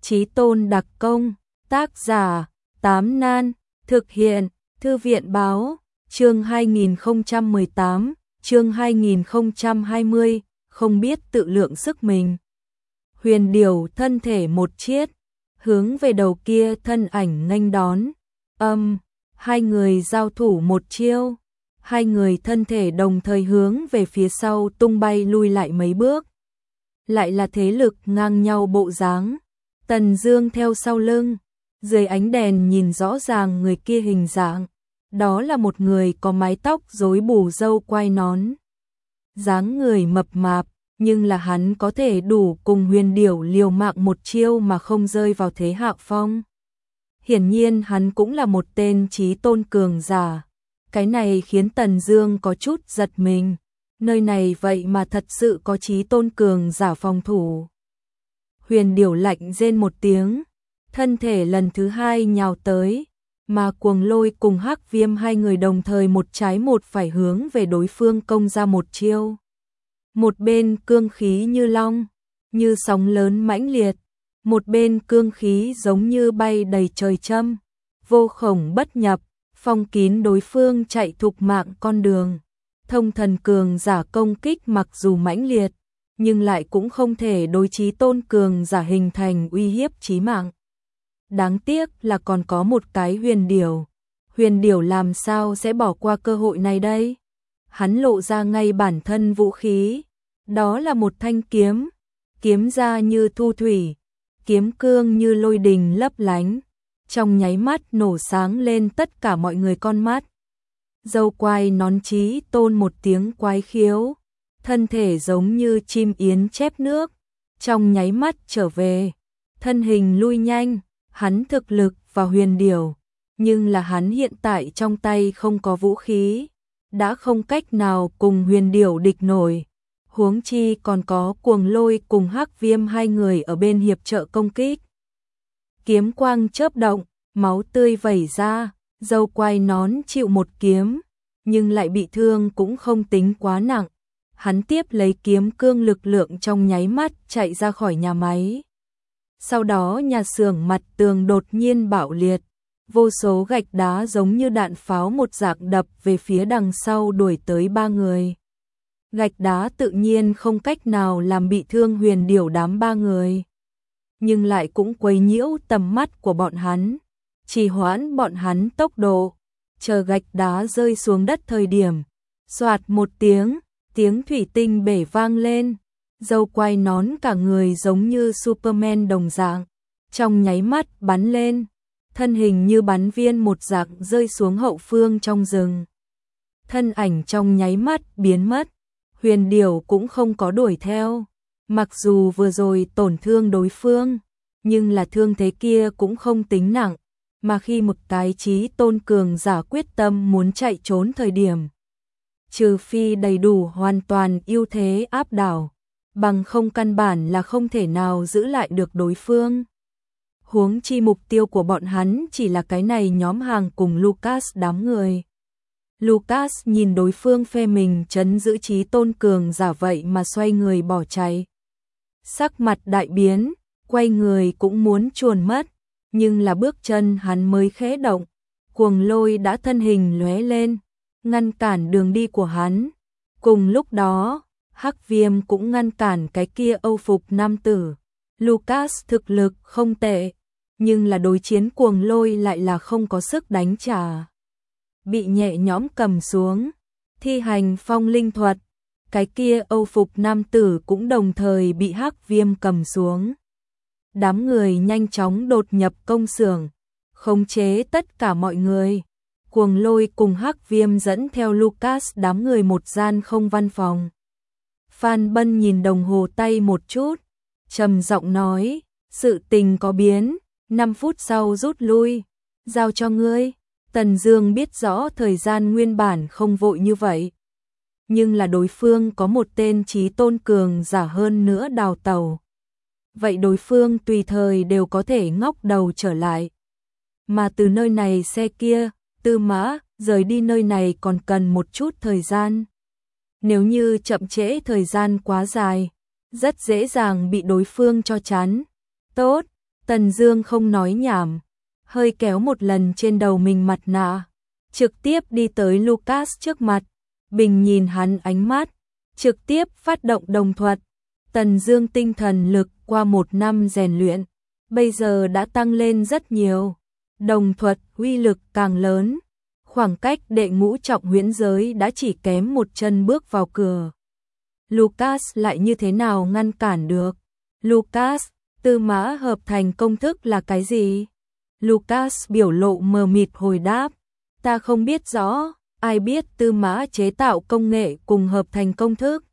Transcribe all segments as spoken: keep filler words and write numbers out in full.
Chí tôn đặc công, tác giả, Tám Nan, thực hiện, Thư viện báo, chương hai nghìn không trăm mười tám, chương hai nghìn không trăm hai mươi, không biết tự lượng sức mình. Huyền điểu thân thể một chiết, hướng về đầu kia thân ảnh nghênh đón, âm, hai người giao thủ một chiêu, hai người thân thể đồng thời hướng về phía sau tung bay lui lại mấy bước. Lại là thế lực ngang nhau bộ dáng. Tần Dương theo sau lưng, dưới ánh đèn nhìn rõ ràng người kia hình dạng, đó là một người có mái tóc rối bù râu quai nón. Dáng người mập mạp, nhưng là hắn có thể đủ cùng Huyền điểu liều mạng một chiêu mà không rơi vào thế hạ phong. Hiển nhiên hắn cũng là một tên chí tôn cường giả. Cái này khiến Tần Dương có chút giật mình. Nơi này vậy mà thật sự có chí tôn cường giả phòng thủ. Huyền điểu lạnh rên một tiếng, thân thể lần thứ hai nhào tới, mà Cuồng Lôi cùng Hắc Viêm hai người đồng thời một trái một phải hướng về đối phương công ra một chiêu. Một bên cương khí như long, như sóng lớn mãnh liệt, một bên cương khí giống như bay đầy trời châm, vô khổng bất nhập, phong kín đối phương chạy thục mạng con đường. Thông thần cường giả công kích mặc dù mãnh liệt, nhưng lại cũng không thể đối chí tôn cường giả hình thành uy hiếp chí mạng. Đáng tiếc là còn có một cái huyền điểu. Huyền điểu làm sao sẽ bỏ qua cơ hội này đây? Hắn lộ ra ngay bản thân vũ khí. Đó là một thanh kiếm. Kiếm ra như thu thủy. Kiếm cương như lôi đình lấp lánh. Trong nháy mắt nổ sáng lên tất cả mọi người con mắt. Dâu quai nón chí tôn một tiếng quái khiếu. Thân thể giống như chim yến chép nước. Trong nháy mắt trở về. Thân hình lui nhanh. Hắn thực lực và huyền điểu. Nhưng là hắn hiện tại trong tay không có vũ khí. Đã không cách nào cùng huyền điểu địch nổi. Huống chi còn có Cuồng Lôi cùng Hắc Viêm hai người ở bên hiệp trợ công kích. Kiếm quang chớp động, máu tươi vẩy ra, dâu quai nón chịu một kiếm, nhưng lại bị thương cũng không tính quá nặng. Hắn tiếp lấy kiếm cương lực lượng trong nháy mắt chạy ra khỏi nhà máy. Sau đó nhà xưởng mặt tường đột nhiên bạo liệt, vô số gạch đá giống như đạn pháo một dạng đập về phía đằng sau đuổi tới ba người. Gạch đá tự nhiên không cách nào làm bị thương huyền điểu đám ba người, nhưng lại cũng quấy nhiễu tầm mắt của bọn hắn, trì hoãn bọn hắn tốc độ. Chờ gạch đá rơi xuống đất thời điểm, xoạt một tiếng, tiếng thủy tinh bể vang lên, dâu quai nón cả người giống như Superman đồng dạng, trong nháy mắt bắn lên, thân hình như bắn viên một dạng rơi xuống hậu phương trong rừng. Thân ảnh trong nháy mắt biến mất, huyền điểu cũng không có đuổi theo, mặc dù vừa rồi tổn thương đối phương, nhưng là thương thế kia cũng không tính nặng, mà khi một cái chí tôn cường giả quyết tâm muốn chạy trốn thời điểm, trừ phi đầy đủ hoàn toàn ưu thế áp đảo, bằng không căn bản là không thể nào giữ lại được đối phương. Huống chi mục tiêu của bọn hắn chỉ là cái này nhóm hàng cùng Lucas đám người. Lucas nhìn đối phương phe mình trấn giữ chí tôn cường giả vậy mà xoay người bỏ chạy. Sắc mặt đại biến, quay người cũng muốn chuồn mất, nhưng là bước chân hắn mới khẽ động, Cuồng Lôi đã thân hình lóe lên, ngăn cản đường đi của hắn. Cùng lúc đó, Hắc Viêm cũng ngăn cản cái kia Âu phục nam tử. Lucas thực lực không tệ, nhưng là đối chiến Cuồng Lôi lại là không có sức đánh trả. Bị nhẹ nhõm cầm xuống, thi hành phong linh thuật, cái kia Âu phục nam tử cũng đồng thời bị Hắc Viêm cầm xuống. Đám người nhanh chóng đột nhập công xưởng, khống chế tất cả mọi người. Cuồng Lôi cùng Hắc Viêm dẫn theo Lucas đám người một gian không văn phòng. Phan Bân nhìn đồng hồ tay một chút, trầm giọng nói, sự tình có biến, năm phút sau rút lui, giao cho ngươi. Tần Dương biết rõ thời gian nguyên bản không vội như vậy, nhưng là đối phương có một tên chí tôn cường giả hơn nữa đào tẩu. Vậy đối phương tùy thời đều có thể ngóc đầu trở lại. Mà từ nơi này xe kia, Tư Mã, rời đi nơi này còn cần một chút thời gian. Nếu như chậm trễ thời gian quá dài, rất dễ dàng bị đối phương cho chắn. Tốt, Tần Dương không nói nhảm, hơi kéo một lần trên đầu mình mặt nạ, trực tiếp đi tới Lucas trước mặt, bình nhìn hắn ánh mắt, trực tiếp phát động đồng thuật. Tần Dương tinh thần lực qua một năm rèn luyện, bây giờ đã tăng lên rất nhiều, đồng thuật uy lực càng lớn, khoảng cách đệ ngũ trọng huyễn giới đã chỉ kém một chân bước vào cửa. Lucas lại như thế nào ngăn cản được? Lucas, tư mã hợp thành công thức là cái gì? Lucas biểu lộ mờ mịt hồi đáp, ta không biết rõ, ai biết tư mã chế tạo công nghệ cùng hợp thành công thức?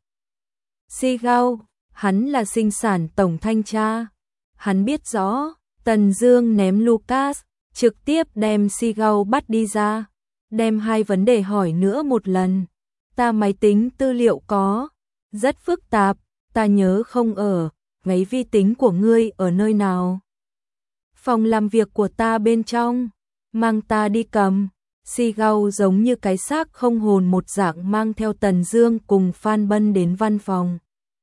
Sigao, hắn là sinh sản tổng thanh tra, hắn biết rõ. Tần Dương ném Lucas, trực tiếp đem Sigao bắt đi ra, đem hai vấn đề hỏi nữa một lần. Ta máy tính tư liệu có rất phức tạp, ta nhớ không ở, máy vi tính của ngươi ở nơi nào? Phòng làm việc của ta bên trong, mang ta đi cầm. Sigao giống như cái xác không hồn một dạng mang theo Tần Dương cùng Phan Bân đến văn phòng.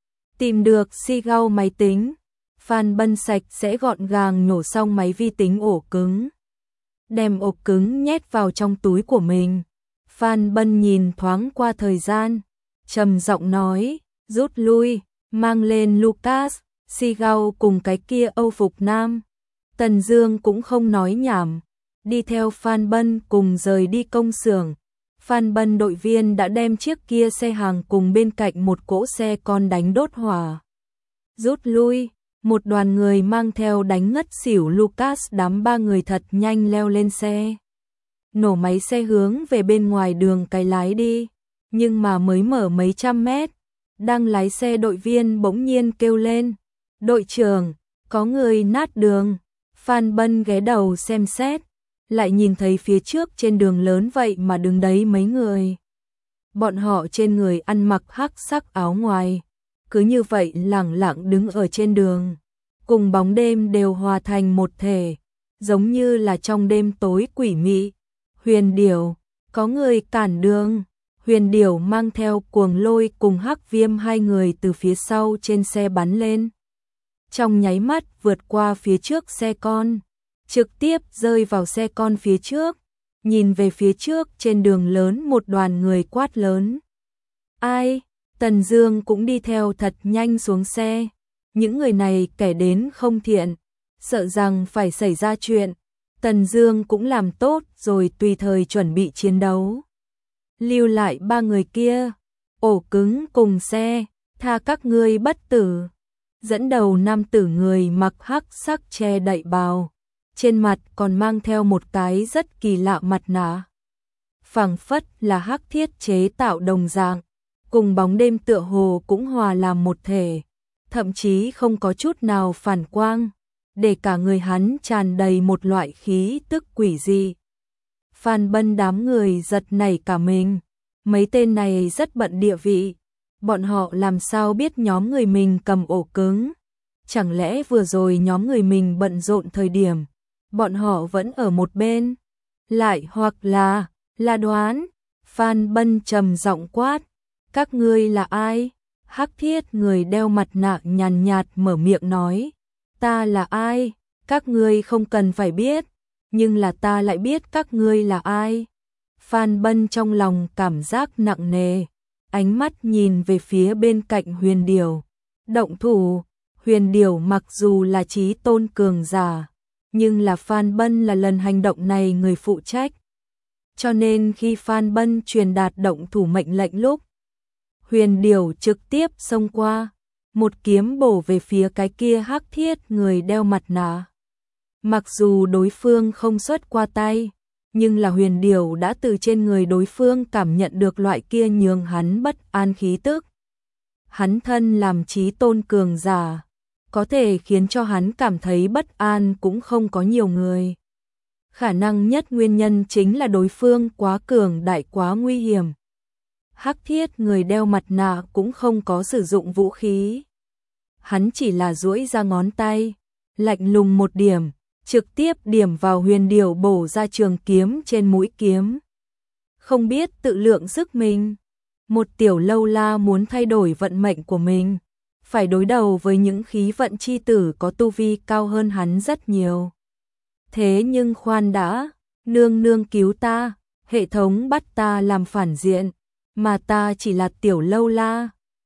Tìm được Sigao máy tính, Phan Bân sạch sẽ gọn gàng nhổ xong máy vi tính ổ cứng, đem ổ cứng nhét vào trong túi của mình. Phan Bân nhìn thoáng qua thời gian, trầm giọng nói, rút lui, mang lên Lucas, Sigao cùng cái kia Âu phục nam. Tần Dương cũng không nói nhảm, đi theo Phan Bân cùng rời đi công xưởng. Phan Bân đội viên đã đem chiếc kia xe hàng cùng bên cạnh một cỗ xe con đánh đốt hỏa. Rút lui, một đoàn người mang theo đánh ngất xỉu Lucas đám ba người thật nhanh leo lên xe. Nổ máy xe hướng về bên ngoài đường cái lái đi, nhưng mà mới mở mấy trăm mét, đang lái xe đội viên bỗng nhiên kêu lên, đội trưởng, có người nát đường. Phan Bân ghé đầu xem xét, lại nhìn thấy phía trước trên đường lớn vậy mà đứng đấy mấy người. Bọn họ trên người ăn mặc hắc sắc áo ngoài, cứ như vậy lẳng lặng đứng ở trên đường, cùng bóng đêm đều hòa thành một thể, giống như là trong đêm tối quỷ mị. Huyền Điểu, có người cản đường. Huyền Điểu mang theo Cuồng Lôi cùng Hắc Viêm hai người từ phía sau trên xe bắn lên, trong nháy mắt vượt qua phía trước xe con, trực tiếp rơi vào xe con phía trước. Nhìn về phía trước trên đường lớn một đoàn người quát lớn, ai? Tần Dương cũng đi theo thật nhanh xuống xe. Những người này kẻ đến không thiện, sợ rằng phải xảy ra chuyện. Tần Dương cũng làm tốt rồi tùy thời chuẩn bị chiến đấu. Lưu lại ba người kia, ổ cứng cùng xe, tha các ngươi bất tử. Dẫn đầu nam tử người mặc hắc sắc che đậy bào, trên mặt còn mang theo một cái rất kỳ lạ mặt nạ, phảng phất là hắc thiết chế tạo đồng dạng, cùng bóng đêm tựa hồ cũng hòa làm một thể, thậm chí không có chút nào phản quang, để cả người hắn tràn đầy một loại khí tức quỷ dị. Phan Bân đám người giật nảy cả mình, mấy tên này rất bận địa vị, bọn họ làm sao biết nhóm người mình cầm ổ cứng? Chẳng lẽ vừa rồi nhóm người mình bận rộn thời điểm, bọn họ vẫn ở một bên? Lại hoặc là, là đoán? Phan Bân trầm giọng quát, các ngươi là ai? Hắc thiết người đeo mặt nạ nhàn nhạt mở miệng nói, ta là ai? Các ngươi không cần phải biết, nhưng là ta lại biết các ngươi là ai. Phan Bân trong lòng cảm giác nặng nề, ánh mắt nhìn về phía bên cạnh Huyền Điểu. Động thủ. Huyền Điểu mặc dù là chí tôn cường giả, nhưng là Phan Bân là lần hành động này người phụ trách. Cho nên khi Phan Bân truyền đạt động thủ mệnh lệnh lúc, Huyền Điểu trực tiếp xông qua, một kiếm bổ về phía cái kia hắc thiết người đeo mặt nạ. Mặc dù đối phương không xuất qua tay, nhưng là Huyền Điểu đã từ trên người đối phương cảm nhận được loại kia nhường hắn bất an khí tức. Hắn thân làm chí tôn cường giả, có thể khiến cho hắn cảm thấy bất an cũng không có nhiều người. Khả năng nhất nguyên nhân chính là đối phương quá cường đại quá nguy hiểm. Hắc thiết người đeo mặt nạ cũng không có sử dụng vũ khí. Hắn chỉ là duỗi ra ngón tay, lạnh lùng một điểm, trực tiếp điểm vào Huyền Điểu bổ ra trường kiếm trên mũi kiếm. Không biết tự lượng sức mình, một tiểu lâu la muốn thay đổi vận mệnh của mình. phải đối đầu với những khí vận chi tử có tu vi cao hơn hắn rất nhiều. Thế nhưng khoan đã, nương nương cứu ta, hệ thống bắt ta làm phản diện, mà ta chỉ là tiểu lâu la,